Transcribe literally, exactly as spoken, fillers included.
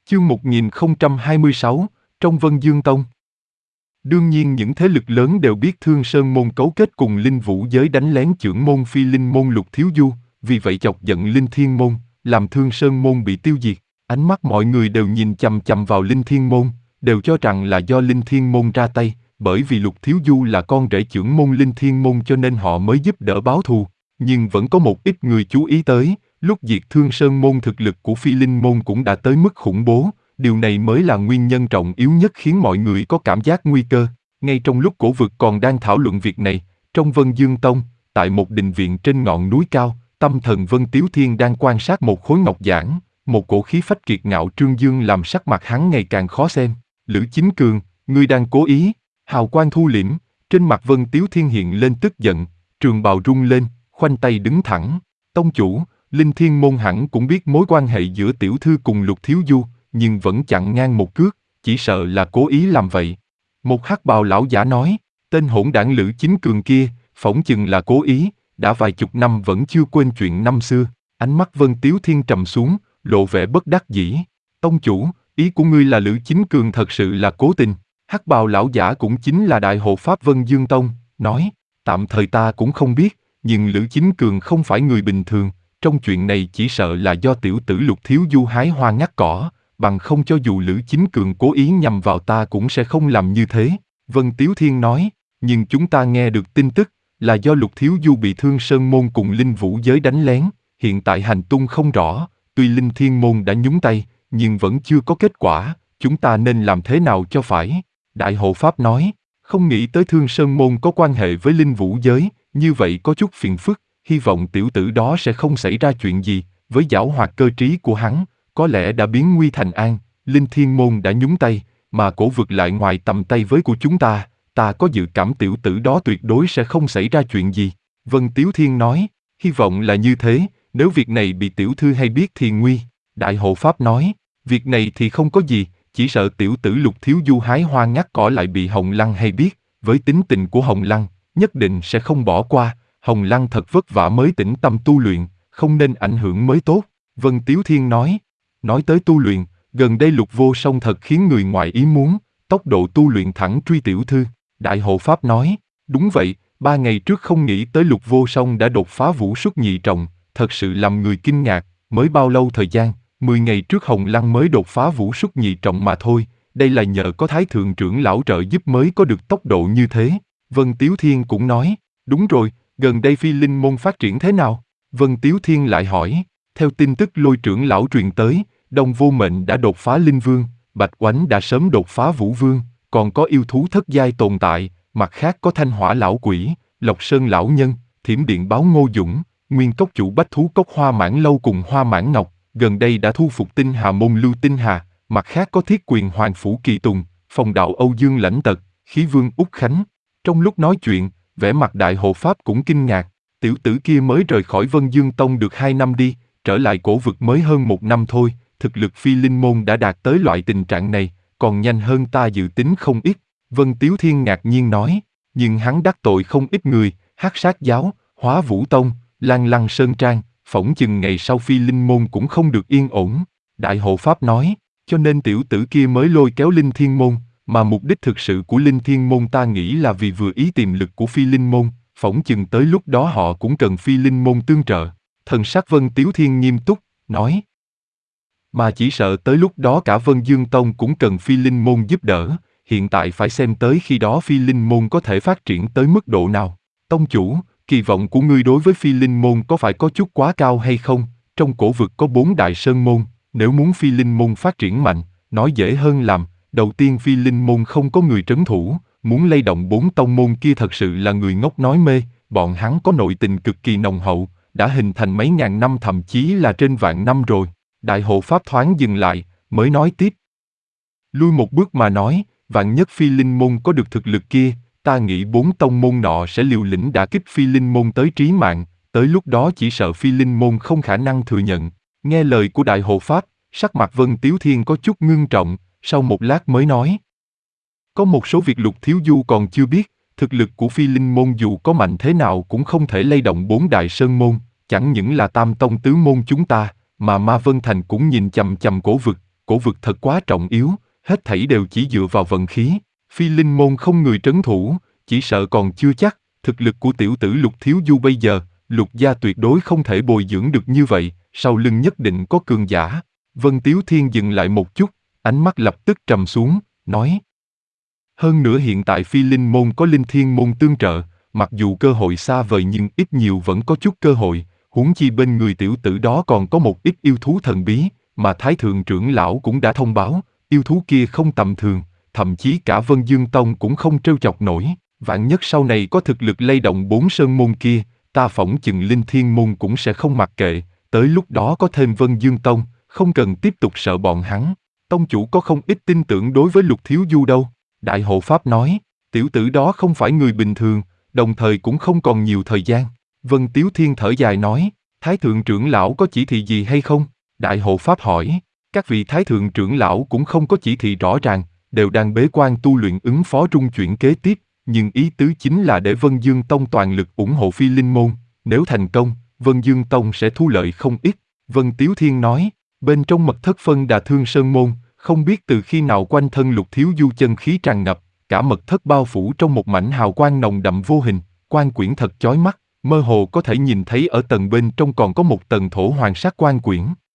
Chương một nghìn không trăm hai mươi sáu, trong Vân Dương Tông. Đương nhiên những thế lực lớn đều biết Thương Sơn môn cấu kết cùng Linh Vũ giới đánh lén chưởng môn Phi Linh môn Lục Thiếu Du, vì vậy chọc giận Linh Thiên môn, làm Thương Sơn môn bị tiêu diệt. Ánh mắt mọi người đều nhìn chằm chằm vào Linh Thiên môn, đều cho rằng là do Linh Thiên môn ra tay, bởi vì Lục Thiếu Du là con rể chưởng môn Linh Thiên môn cho nên họ mới giúp đỡ báo thù. Nhưng vẫn có một ít người chú ý tới, lúc diệt Thương Sơn môn thực lực của Phi Linh môn cũng đã tới mức khủng bố, điều này mới là nguyên nhân trọng yếu nhất khiến mọi người có cảm giác nguy cơ. Ngay trong lúc cổ vực còn đang thảo luận việc này, trong Vân Dương Tông, tại một đình viện trên ngọn núi cao, tâm thần Vân Tiếu Thiên đang quan sát một khối ngọc giản, một cổ khí phách kiệt ngạo trương dương làm sắc mặt hắn ngày càng khó xem. Lữ Chính Cường, ngươi đang cố ý. Hào quang thu liễm, trên mặt Vân Tiếu Thiên hiện lên tức giận, trường bào rung lên, khoanh tay đứng thẳng. Tông chủ, Linh Thiên môn hẳn cũng biết mối quan hệ giữa tiểu thư cùng Lục Thiếu Du, nhưng vẫn chặn ngang một cước, chỉ sợ là cố ý làm vậy. Một hắc bào lão giả nói, tên hỗn đảng Lữ Chính Cường kia, phỏng chừng là cố ý, đã vài chục năm vẫn chưa quên chuyện năm xưa. Ánh mắt Vân Tiếu Thiên trầm xuống, lộ vẻ bất đắc dĩ. Tông chủ, ý của ngươi là Lữ Chính Cường thật sự là cố tình. Hắc bào lão giả cũng chính là đại hộ pháp Vân Dương Tông, nói, tạm thời ta cũng không biết, nhưng Lữ Chính Cường không phải người bình thường, trong chuyện này chỉ sợ là do tiểu tử Lục Thiếu Du hái hoa ngắt cỏ, bằng không cho dù Lữ Chính Cường cố ý nhằm vào ta cũng sẽ không làm như thế. Vân Tiếu Thiên nói, nhưng chúng ta nghe được tin tức, là do Lục Thiếu Du bị Thương Sơn môn cùng Linh Vũ giới đánh lén, hiện tại hành tung không rõ, tuy Linh Thiên môn đã nhúng tay, nhưng vẫn chưa có kết quả, chúng ta nên làm thế nào cho phải? Đại hộ pháp nói, không nghĩ tới Thương Sơn môn có quan hệ với Linh Vũ giới, như vậy có chút phiền phức, hy vọng tiểu tử đó sẽ không xảy ra chuyện gì, với giảo hoạt cơ trí của hắn, có lẽ đã biến nguy thành an, Linh Thiên môn đã nhúng tay, mà cổ vực lại ngoài tầm tay với của chúng ta, ta có dự cảm tiểu tử đó tuyệt đối sẽ không xảy ra chuyện gì. Vân Tiếu Thiên nói, hy vọng là như thế, nếu việc này bị tiểu thư hay biết thì nguy. Đại hộ pháp nói, việc này thì không có gì, chỉ sợ tiểu tử Lục Thiếu Du hái hoa ngắt cỏ lại bị Hồng Lăng hay biết, với tính tình của Hồng Lăng, nhất định sẽ không bỏ qua, Hồng Lăng thật vất vả mới tĩnh tâm tu luyện, không nên ảnh hưởng mới tốt. Vân Tiếu Thiên nói, nói tới tu luyện, gần đây Lục Vô Song thật khiến người ngoài ý muốn, tốc độ tu luyện thẳng truy tiểu thư. Đại hộ pháp nói, đúng vậy, ba ngày trước không nghĩ tới Lục Vô Song đã đột phá vũ xuất nhị trọng, thật sự làm người kinh ngạc, mới bao lâu thời gian, mười ngày trước Hồng Lăng mới đột phá vũ xuất nhị trọng mà thôi, đây là nhờ có Thái Thượng trưởng lão trợ giúp mới có được tốc độ như thế. Vân Tiếu Thiên cũng nói, đúng rồi, gần đây Phi Linh môn phát triển thế nào? Vân Tiếu Thiên lại hỏi, theo tin tức Lôi trưởng lão truyền tới, Đông Vô Mệnh đã đột phá Linh Vương, Bạch Oánh đã sớm đột phá Vũ Vương, còn có yêu thú thất giai tồn tại, mặt khác có Thanh Hỏa lão quỷ, Lộc Sơn lão nhân, Thiểm Điện báo Ngô Dũng, Nguyên cốc chủ Bách thú cốc Hoa Mãn lâu cùng Hoa Mãn Ngọc, gần đây đã thu phục Tinh Hà môn Lưu Tinh Hà, mặt khác có Thiết Quyền Hoàng phủ Kỳ Tùng, Phong đạo Âu Dương Lãnh Tật, Khí Vương Úc Khánh. Trong lúc nói chuyện, vẻ mặt đại hộ pháp cũng kinh ngạc, tiểu tử kia mới rời khỏi Vân Dương Tông được hai năm đi, trở lại cổ vực mới hơn một năm thôi, thực lực Phi Linh môn đã đạt tới loại tình trạng này, còn nhanh hơn ta dự tính không ít. Vân Tiếu Thiên ngạc nhiên nói, nhưng hắn đắc tội không ít người, Hắc Sát giáo, Hóa Vũ Tông, Lan Lăng Sơn Trang, phỏng chừng ngày sau Phi Linh môn cũng không được yên ổn. Đại hộ pháp nói, cho nên tiểu tử kia mới lôi kéo Linh Thiên môn, mà mục đích thực sự của Linh Thiên môn ta nghĩ là vì vừa ý tiềm lực của Phi Linh môn, phỏng chừng tới lúc đó họ cũng cần Phi Linh môn tương trợ. Thần sắc Vân Tiếu Thiên nghiêm túc, nói, mà chỉ sợ tới lúc đó cả Vân Dương Tông cũng cần Phi Linh môn giúp đỡ, hiện tại phải xem tới khi đó Phi Linh môn có thể phát triển tới mức độ nào. Tông chủ, kỳ vọng của ngươi đối với Phi Linh môn có phải có chút quá cao hay không? Trong cổ vực có bốn đại sơn môn, nếu muốn Phi Linh môn phát triển mạnh, nói dễ hơn làm, đầu tiên Phi Linh môn không có người trấn thủ, muốn lay động bốn tông môn kia thật sự là người ngốc nói mê, bọn hắn có nội tình cực kỳ nồng hậu, đã hình thành mấy ngàn năm thậm chí là trên vạn năm rồi. Đại hộ pháp thoáng dừng lại, mới nói tiếp. Lui một bước mà nói, vạn nhất Phi Linh môn có được thực lực kia, ta nghĩ bốn tông môn nọ sẽ liều lĩnh đả kích Phi Linh môn tới trí mạng, tới lúc đó chỉ sợ Phi Linh môn không khả năng thừa nhận. Nghe lời của đại hộ pháp, sắc mặt Vân Tiếu Thiên có chút ngưng trọng, sau một lát mới nói. Có một số việc Lục Thiếu Du còn chưa biết, thực lực của Phi Linh môn dù có mạnh thế nào cũng không thể lay động bốn đại sơn môn, chẳng những là tam tông tứ môn chúng ta, mà Ma Vân Thành cũng nhìn chằm chằm cổ vực, cổ vực thật quá trọng yếu, hết thảy đều chỉ dựa vào vận khí. Phi linh môn không người trấn thủ, chỉ sợ còn chưa chắc, thực lực của tiểu tử Lục Thiếu Du bây giờ, Lục gia tuyệt đối không thể bồi dưỡng được như vậy, sau lưng nhất định có cường giả. Vân Tiếu Thiên dừng lại một chút, ánh mắt lập tức trầm xuống, nói. Hơn nữa hiện tại Phi linh môn có Linh Thiên môn tương trợ, mặc dù cơ hội xa vời nhưng ít nhiều vẫn có chút cơ hội, huống chi bên người tiểu tử đó còn có một ít yêu thú thần bí, mà Thái Thượng trưởng lão cũng đã thông báo, yêu thú kia không tầm thường, thậm chí cả Vân Dương Tông cũng không trêu chọc nổi, vạn nhất sau này có thực lực lay động bốn sơn môn kia, ta phỏng chừng Linh Thiên môn cũng sẽ không mặc kệ, tới lúc đó có thêm Vân Dương Tông, không cần tiếp tục sợ bọn hắn. Tông chủ có không ít tin tưởng đối với Lục Thiếu Du đâu. Đại hộ pháp nói, tiểu tử đó không phải người bình thường, đồng thời cũng không còn nhiều thời gian. Vân Tiếu Thiên thở dài nói, Thái Thượng trưởng lão có chỉ thị gì hay không? Đại hộ pháp hỏi, các vị Thái Thượng trưởng lão cũng không có chỉ thị rõ ràng, đều đang bế quan tu luyện ứng phó trung chuyển kế tiếp, nhưng ý tứ chính là để Vân Dương Tông toàn lực ủng hộ Phi Linh môn, nếu thành công, Vân Dương Tông sẽ thu lợi không ít. Vân Tiếu Thiên nói, bên trong mật thất phân Đà Thương Sơn môn, không biết từ khi nào quanh thân Lục Thiếu Du chân khí tràn ngập, cả mật thất bao phủ trong một mảnh hào quang nồng đậm vô hình, quan quyển thật chói mắt, mơ hồ có thể nhìn thấy ở tầng bên trong còn có một tầng thổ hoàng sắc quan quyển.